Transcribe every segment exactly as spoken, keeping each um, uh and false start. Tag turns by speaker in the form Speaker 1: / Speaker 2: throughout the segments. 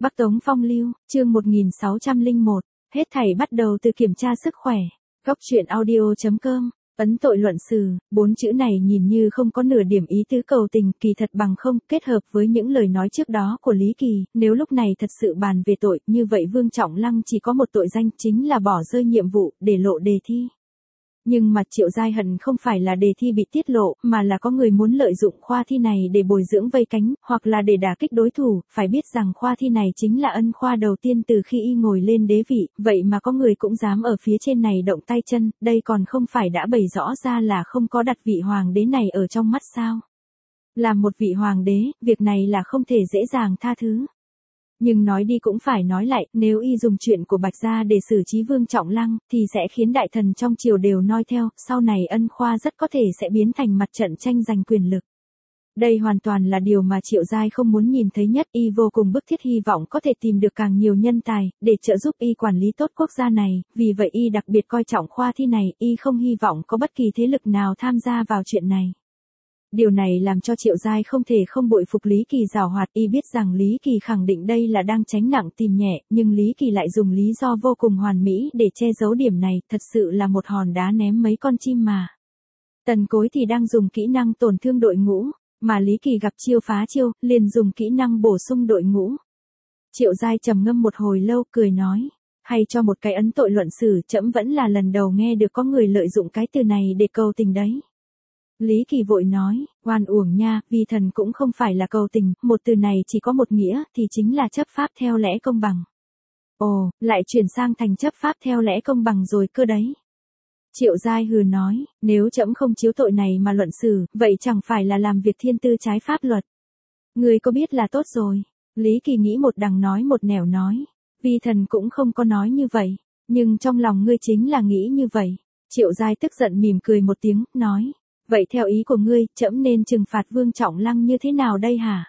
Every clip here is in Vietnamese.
Speaker 1: Bắc Tống Phong Lưu, chương một nghìn sáu trăm lẻ một, hết thảy bắt đầu từ kiểm tra sức khỏe. Góc truyện audio chấm com, ấn tội luận xử, bốn chữ này nhìn như không có nửa điểm ý tứ cầu tình, kỳ thật bằng không, kết hợp với những lời nói trước đó của Lý Kỳ, nếu lúc này thật sự bàn về tội, như vậy Vương Trọng Lăng chỉ có một tội danh, chính là bỏ rơi nhiệm vụ, để lộ đề thi. Nhưng mà Triệu Giai hận không phải là đề thi bị tiết lộ, mà là có người muốn lợi dụng khoa thi này để bồi dưỡng vây cánh, hoặc là để đả kích đối thủ, phải biết rằng khoa thi này chính là ân khoa đầu tiên từ khi y ngồi lên đế vị, vậy mà có người cũng dám ở phía trên này động tay chân, đây còn không phải đã bày rõ ra là không có đặt vị hoàng đế này ở trong mắt sao. Làm một vị hoàng đế, việc này là không thể dễ dàng tha thứ. Nhưng nói đi cũng phải nói lại, nếu y dùng chuyện của Bạch Gia để xử trí Vương Trọng Lăng, thì sẽ khiến đại thần trong triều đều noi theo, sau này ân khoa rất có thể sẽ biến thành mặt trận tranh giành quyền lực. Đây hoàn toàn là điều mà Triệu Giai không muốn nhìn thấy nhất, y vô cùng bức thiết hy vọng có thể tìm được càng nhiều nhân tài, để trợ giúp y quản lý tốt quốc gia này, vì vậy y đặc biệt coi trọng khoa thi này, y không hy vọng có bất kỳ thế lực nào tham gia vào chuyện này. Điều này làm cho Triệu Giai không thể không bội phục Lý Kỳ giàu hoạt, y biết rằng Lý Kỳ khẳng định đây là đang tránh nặng tìm nhẹ, nhưng Lý Kỳ lại dùng lý do vô cùng hoàn mỹ để che giấu điểm này, thật sự là một hòn đá ném mấy con chim mà. Tần Cối thì đang dùng kỹ năng tổn thương đội ngũ, mà Lý Kỳ gặp chiêu phá chiêu, liền dùng kỹ năng bổ sung đội ngũ. Triệu Giai trầm ngâm một hồi lâu, cười nói, hay cho một cái ấn tội luận xử, trẫm vẫn là lần đầu nghe được có người lợi dụng cái từ này để cầu tình đấy. Lý Kỳ vội nói, oan uổng nha, vi thần cũng không phải là cầu tình, một từ này chỉ có một nghĩa, thì chính là chấp pháp theo lẽ công bằng. Ồ, lại chuyển sang thành chấp pháp theo lẽ công bằng rồi cơ đấy. Triệu Giai hừ nói, nếu trẫm không chiếu tội này mà luận xử, vậy chẳng phải là làm việc thiên tư trái pháp luật. Người có biết là tốt rồi. Lý Kỳ nghĩ một đằng nói một nẻo nói, vi thần cũng không có nói như vậy, nhưng trong lòng ngươi chính là nghĩ như vậy. Triệu Giai tức giận mỉm cười một tiếng, nói, vậy theo ý của ngươi, trẫm nên trừng phạt Vương Trọng Lăng như thế nào đây hả?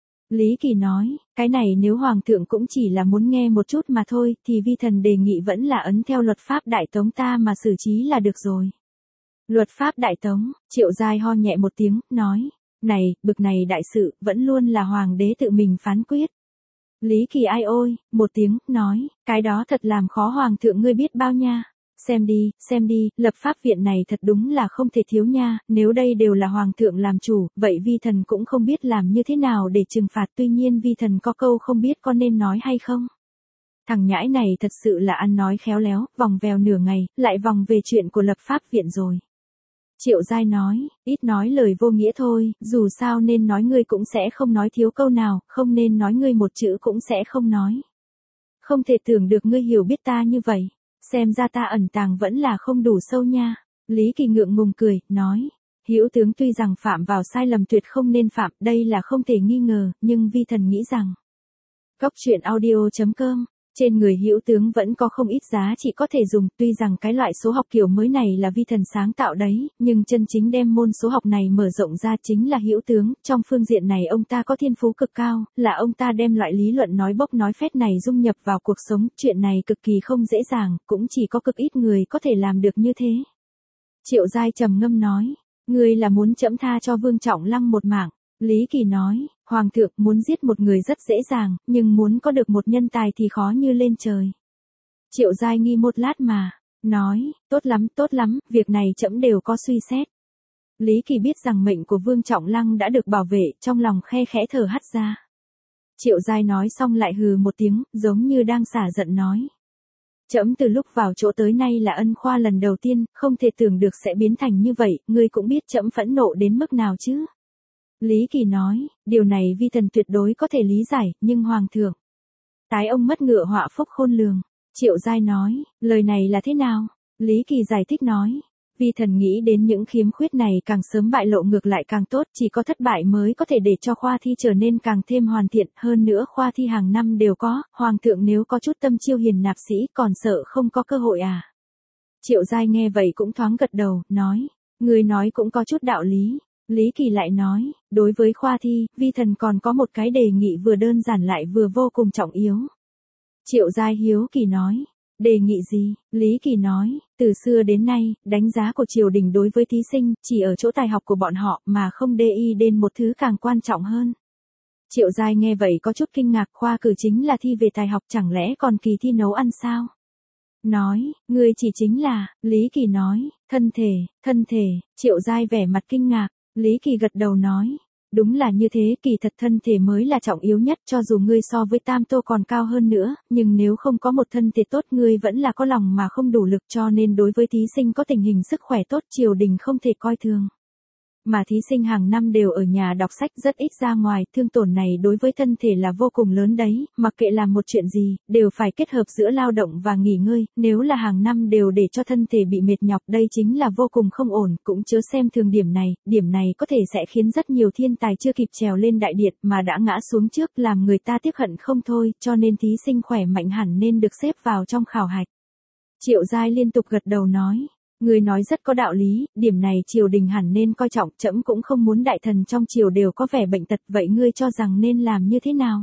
Speaker 1: Lý Kỳ nói, cái này nếu Hoàng thượng cũng chỉ là muốn nghe một chút mà thôi, thì vi thần đề nghị vẫn là ấn theo luật pháp Đại Tống ta mà xử trí là được rồi. Luật pháp Đại Tống, Triệu Giai ho nhẹ một tiếng, nói, này, bực này đại sự, vẫn luôn là Hoàng đế tự mình phán quyết. Lý Kỳ ai ôi, một tiếng, nói, cái đó thật làm khó Hoàng thượng ngươi biết bao nha. Xem đi, xem đi, lập pháp viện này thật đúng là không thể thiếu nha, nếu đây đều là Hoàng thượng làm chủ, vậy vi thần cũng không biết làm như thế nào để trừng phạt, tuy nhiên vi thần có câu không biết có nên nói hay không. Thằng nhãi này thật sự là ăn nói khéo léo, vòng vèo nửa ngày, lại vòng về chuyện của lập pháp viện rồi. Triệu Giai nói, ít nói lời vô nghĩa thôi, dù sao nên nói ngươi cũng sẽ không nói thiếu câu nào, không nên nói ngươi một chữ cũng sẽ không nói. Không thể tưởng được ngươi hiểu biết ta như vậy. Xem ra ta ẩn tàng vẫn là không đủ sâu nha. Lý Kỳ ngượng ngùng cười, nói, Hữu tướng tuy rằng phạm vào sai lầm tuyệt không nên phạm, đây là không thể nghi ngờ, nhưng vi thần nghĩ rằng. Góc truyện audio chấm com, trên người Hữu tướng vẫn có không ít giá trị có thể dùng, tuy rằng cái loại số học kiểu mới này là vi thần sáng tạo đấy, nhưng chân chính đem môn số học này mở rộng ra chính là Hữu tướng, trong phương diện này ông ta có thiên phú cực cao, là ông ta đem loại lý luận nói bốc nói phét này dung nhập vào cuộc sống, chuyện này cực kỳ không dễ dàng, cũng chỉ có cực ít người có thể làm được như thế. Triệu Giai trầm ngâm nói, ngươi là muốn trẫm tha cho Vương Trọng Lăng một mạng. Lý Kỳ nói, Hoàng thượng muốn giết một người rất dễ dàng, nhưng muốn có được một nhân tài thì khó như lên trời. Triệu Giai nghi một lát mà, nói, tốt lắm, tốt lắm, việc này trẫm đều có suy xét. Lý Kỳ biết rằng mệnh của Vương Trọng Lăng đã được bảo vệ, trong lòng khe khẽ thở hắt ra. Triệu Giai nói xong lại hừ một tiếng, giống như đang xả giận nói. Trẫm từ lúc vào chỗ tới nay là ân khoa lần đầu tiên, không thể tưởng được sẽ biến thành như vậy, ngươi cũng biết trẫm phẫn nộ đến mức nào chứ. Lý Kỳ nói, điều này vi thần tuyệt đối có thể lý giải, nhưng Hoàng thượng. Tái ông mất ngựa họa phúc khôn lường. Triệu Giai nói, lời này là thế nào? Lý Kỳ giải thích nói, vi thần nghĩ đến những khiếm khuyết này càng sớm bại lộ ngược lại càng tốt, chỉ có thất bại mới có thể để cho khoa thi trở nên càng thêm hoàn thiện, hơn nữa khoa thi hàng năm đều có, Hoàng thượng nếu có chút tâm chiêu hiền nạp sĩ còn sợ không có cơ hội à? Triệu Giai nghe vậy cũng thoáng gật đầu, nói, người nói cũng có chút đạo lý. Lý Kỳ lại nói, đối với khoa thi, vi thần còn có một cái đề nghị vừa đơn giản lại vừa vô cùng trọng yếu. Triệu Giai hiếu kỳ nói, đề nghị gì? Lý Kỳ nói, từ xưa đến nay, đánh giá của triều đình đối với thí sinh, chỉ ở chỗ tài học của bọn họ mà không để ý đến một thứ càng quan trọng hơn. Triệu Giai nghe vậy có chút kinh ngạc, khoa cử chính là thi về tài học, chẳng lẽ còn kỳ thi nấu ăn sao? Nói, ngươi chỉ chính là, Lý Kỳ nói, thân thể, thân thể, Triệu Giai vẻ mặt kinh ngạc, Lý Kỳ gật đầu nói, đúng là như thế, kỳ thật thân thể mới là trọng yếu nhất, cho dù ngươi so với Tam Tô còn cao hơn nữa, nhưng nếu không có một thân thể tốt ngươi vẫn là có lòng mà không đủ lực, cho nên đối với thí sinh có tình hình sức khỏe tốt triều đình không thể coi thường. Mà thí sinh hàng năm đều ở nhà đọc sách rất ít ra ngoài, thương tổn này đối với thân thể là vô cùng lớn đấy, mặc kệ làm một chuyện gì, đều phải kết hợp giữa lao động và nghỉ ngơi, nếu là hàng năm đều để cho thân thể bị mệt nhọc đây chính là vô cùng không ổn, cũng chớ xem thường điểm này, điểm này có thể sẽ khiến rất nhiều thiên tài chưa kịp trèo lên đại điện mà đã ngã xuống trước làm người ta tiếc hận không thôi, cho nên thí sinh khỏe mạnh hẳn nên được xếp vào trong khảo hạch. Triệu Giai liên tục gật đầu nói. Người nói rất có đạo lý, điểm này triều đình hẳn nên coi trọng, trẫm cũng không muốn đại thần trong triều đều có vẻ bệnh tật, vậy ngươi cho rằng nên làm như thế nào?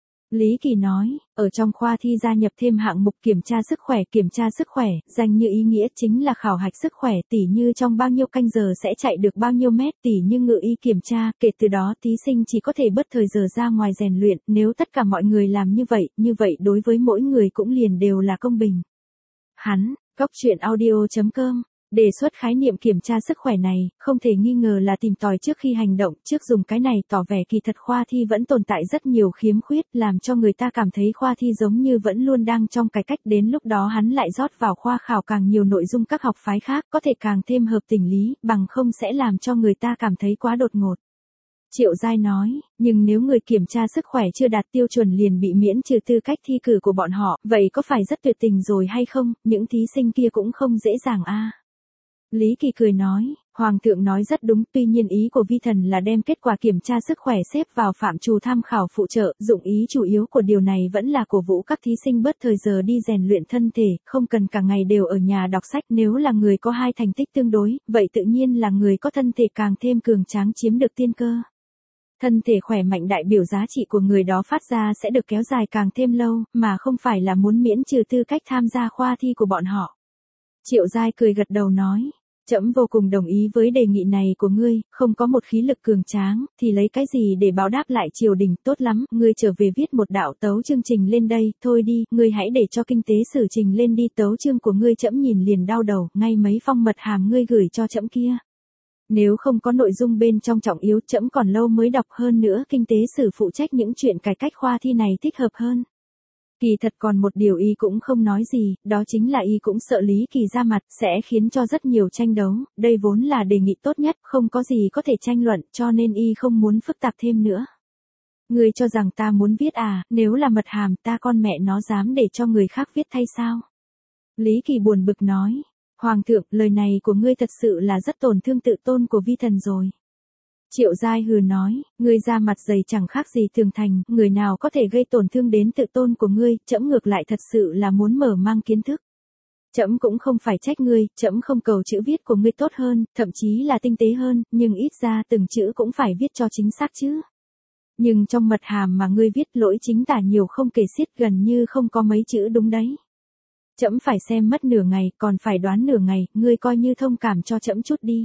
Speaker 1: Lý Kỳ nói, ở trong khoa thi gia nhập thêm hạng mục kiểm tra sức khỏe, kiểm tra sức khỏe, danh như ý nghĩa chính là khảo hạch sức khỏe, tỉ như trong bao nhiêu canh giờ sẽ chạy được bao nhiêu mét, tỉ như ngự y kiểm tra, kể từ đó thí sinh chỉ có thể bớt thời giờ ra ngoài rèn luyện, nếu tất cả mọi người làm như vậy, như vậy đối với mỗi người cũng liền đều là công bình. Hắn, Góc truyện audio chấm com đề xuất khái niệm kiểm tra sức khỏe này, không thể nghi ngờ là tìm tòi trước khi hành động, trước dùng cái này tỏ vẻ kỳ thật khoa thi vẫn tồn tại rất nhiều khiếm khuyết, làm cho người ta cảm thấy khoa thi giống như vẫn luôn đang trong cải cách, đến lúc đó hắn lại rót vào khoa khảo càng nhiều nội dung các học phái khác, có thể càng thêm hợp tình lý, bằng không sẽ làm cho người ta cảm thấy quá đột ngột. Triệu Giai nói, nhưng nếu người kiểm tra sức khỏe chưa đạt tiêu chuẩn liền bị miễn trừ tư cách thi cử của bọn họ, vậy có phải rất tuyệt tình rồi hay không, những thí sinh kia cũng không dễ dàng a. À. Lý Kỳ cười nói, Hoàng thượng nói rất đúng, tuy nhiên ý của vi thần là đem kết quả kiểm tra sức khỏe xếp vào phạm trù tham khảo phụ trợ, dụng ý chủ yếu của điều này vẫn là cổ vũ các thí sinh bớt thời giờ đi rèn luyện thân thể, không cần cả ngày đều ở nhà đọc sách, nếu là người có hai thành tích tương đối, vậy tự nhiên là người có thân thể càng thêm cường tráng chiếm được tiên cơ. Thân thể khỏe mạnh đại biểu giá trị của người đó phát ra sẽ được kéo dài càng thêm lâu, mà không phải là muốn miễn trừ tư cách tham gia khoa thi của bọn họ. Triệu Giai cười gật đầu nói, trẫm vô cùng đồng ý với đề nghị này của ngươi, không có một khí lực cường tráng, thì lấy cái gì để báo đáp lại triều đình, tốt lắm, ngươi trở về viết một đạo tấu chương trình lên đây, thôi đi, ngươi hãy để cho kinh tế sử trình lên đi, tấu chương của ngươi trẫm nhìn liền đau đầu, ngay mấy phong mật hàm ngươi gửi cho trẫm kia. Nếu không có nội dung bên trong trọng yếu trẫm còn lâu mới đọc, hơn nữa kinh tế sử phụ trách những chuyện cải cách khoa thi này thích hợp hơn. Kỳ thật còn một điều y cũng không nói gì, đó chính là y cũng sợ Lý Kỳ ra mặt, sẽ khiến cho rất nhiều tranh đấu, đây vốn là đề nghị tốt nhất, không có gì có thể tranh luận, cho nên y không muốn phức tạp thêm nữa. Ngươi cho rằng ta muốn viết à, nếu là mật hàm ta con mẹ nó dám để cho người khác viết thay sao? Lý Kỳ buồn bực nói. Hoàng thượng, lời này của ngươi thật sự là rất tổn thương tự tôn của vi thần rồi. Triệu Giai hừ nói, ngươi ra mặt dày chẳng khác gì tường thành, người nào có thể gây tổn thương đến tự tôn của ngươi, trẫm ngược lại thật sự là muốn mở mang kiến thức. Trẫm cũng không phải trách ngươi, trẫm không cầu chữ viết của ngươi tốt hơn, thậm chí là tinh tế hơn, nhưng ít ra từng chữ cũng phải viết cho chính xác chứ. Nhưng trong mật hàm mà ngươi viết lỗi chính tả nhiều không kể xiết, gần như không có mấy chữ đúng đấy. Trẫm phải xem mất nửa ngày, còn phải đoán nửa ngày, ngươi coi như thông cảm cho trẫm chút đi.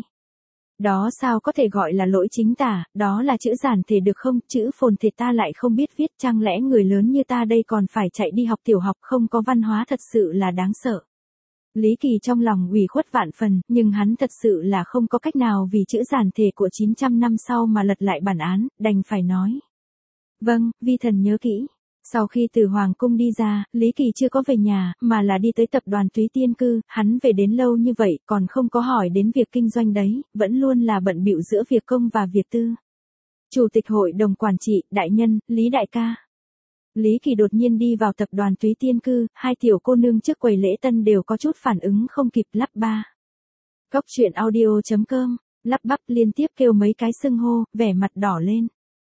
Speaker 1: Đó sao có thể gọi là lỗi chính tả, đó là chữ giản thể được không, chữ phồn thể ta lại không biết viết, chẳng lẽ người lớn như ta đây còn phải chạy đi học tiểu học, không có văn hóa thật sự là đáng sợ. Lý Kỳ trong lòng ủy khuất vạn phần, nhưng hắn thật sự là không có cách nào vì chữ giản thể của chín trăm năm sau mà lật lại bản án, đành phải nói. Vâng, vi thần nhớ kỹ. Sau khi từ Hoàng cung đi ra, Lý Kỳ chưa có về nhà, mà là đi tới tập đoàn Túy Tiên Cư, hắn về đến lâu như vậy, còn không có hỏi đến việc kinh doanh đấy, vẫn luôn là bận bịu giữa việc công và việc tư. Chủ tịch hội đồng quản trị, đại nhân, Lý đại ca. Lý Kỳ đột nhiên đi vào tập đoàn Túy Tiên Cư, hai tiểu cô nương trước quầy lễ tân đều có chút phản ứng không kịp, lắp ba. Góc truyện audio chấm com, lắp bắp liên tiếp kêu mấy cái xưng hô, vẻ mặt đỏ lên.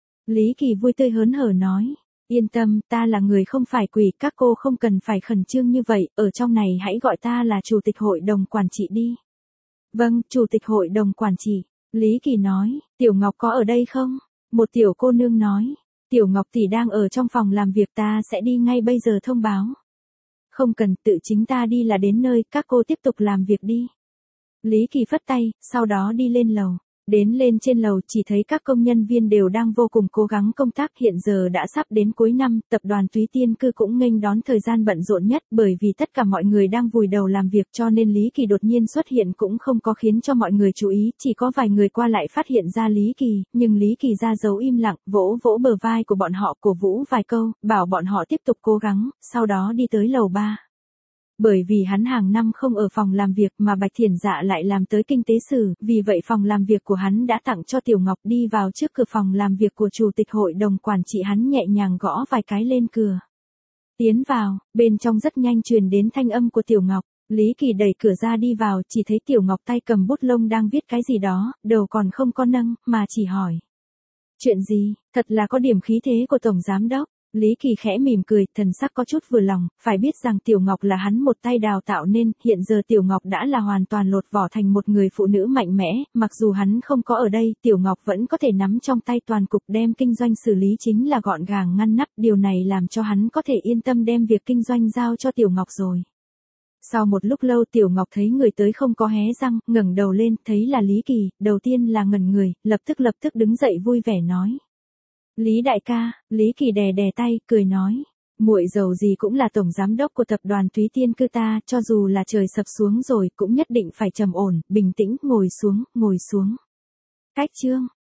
Speaker 1: Lý Kỳ vui tươi hớn hở nói. Yên tâm, ta là người không phải quỷ, các cô không cần phải khẩn trương như vậy, ở trong này hãy gọi ta là chủ tịch hội đồng quản trị đi. Vâng, chủ tịch hội đồng quản trị. Lý Kỳ nói, Tiểu Ngọc có ở đây không? Một tiểu cô nương nói, Tiểu Ngọc tỷ đang ở trong phòng làm việc, ta sẽ đi ngay bây giờ thông báo. Không cần, tự chính ta đi là đến nơi, các cô tiếp tục làm việc đi. Lý Kỳ phất tay, sau đó đi lên lầu. Đến lên trên lầu chỉ thấy các công nhân viên đều đang vô cùng cố gắng công tác, hiện giờ đã sắp đến cuối năm, tập đoàn Túy Tiên Cư cũng nghênh đón thời gian bận rộn nhất, bởi vì tất cả mọi người đang vùi đầu làm việc cho nên Lý Kỳ đột nhiên xuất hiện cũng không có khiến cho mọi người chú ý, chỉ có vài người qua lại phát hiện ra Lý Kỳ, nhưng Lý Kỳ ra dấu im lặng, vỗ vỗ bờ vai của bọn họ, cổ vũ vài câu, bảo bọn họ tiếp tục cố gắng, sau đó đi tới lầu ba. Bởi vì hắn hàng năm không ở phòng làm việc mà Bạch Thiển Dạ lại làm tới kinh tế sử, vì vậy phòng làm việc của hắn đã tặng cho Tiểu Ngọc. Đi vào trước cửa phòng làm việc của chủ tịch hội đồng quản trị, hắn nhẹ nhàng gõ vài cái lên cửa. Tiến vào, bên trong rất nhanh truyền đến thanh âm của Tiểu Ngọc. Lý Kỳ đẩy cửa ra đi vào, chỉ thấy Tiểu Ngọc tay cầm bút lông đang viết cái gì đó, đầu còn không có nâng, mà chỉ hỏi. Chuyện gì, thật là có điểm khí thế của Tổng Giám Đốc. Lý Kỳ khẽ mỉm cười, thần sắc có chút vừa lòng, phải biết rằng Tiểu Ngọc là hắn một tay đào tạo nên, hiện giờ Tiểu Ngọc đã là hoàn toàn lột vỏ thành một người phụ nữ mạnh mẽ, mặc dù hắn không có ở đây, Tiểu Ngọc vẫn có thể nắm trong tay toàn cục, đem kinh doanh xử lý chính là gọn gàng ngăn nắp, điều này làm cho hắn có thể yên tâm đem việc kinh doanh giao cho Tiểu Ngọc rồi. Sau một lúc lâu Tiểu Ngọc thấy người tới không có hé răng, ngẩng đầu lên, thấy là Lý Kỳ, đầu tiên là ngẩn người, lập tức lập tức đứng dậy vui vẻ nói. Lý đại ca, Lý Kỳ đè đè tay, cười nói, muội dầu gì cũng là tổng giám đốc của tập đoàn Túy Tiên Cư ta, cho dù là trời sập xuống rồi, cũng nhất định phải trầm ổn, bình tĩnh, ngồi xuống, ngồi xuống. Cách chương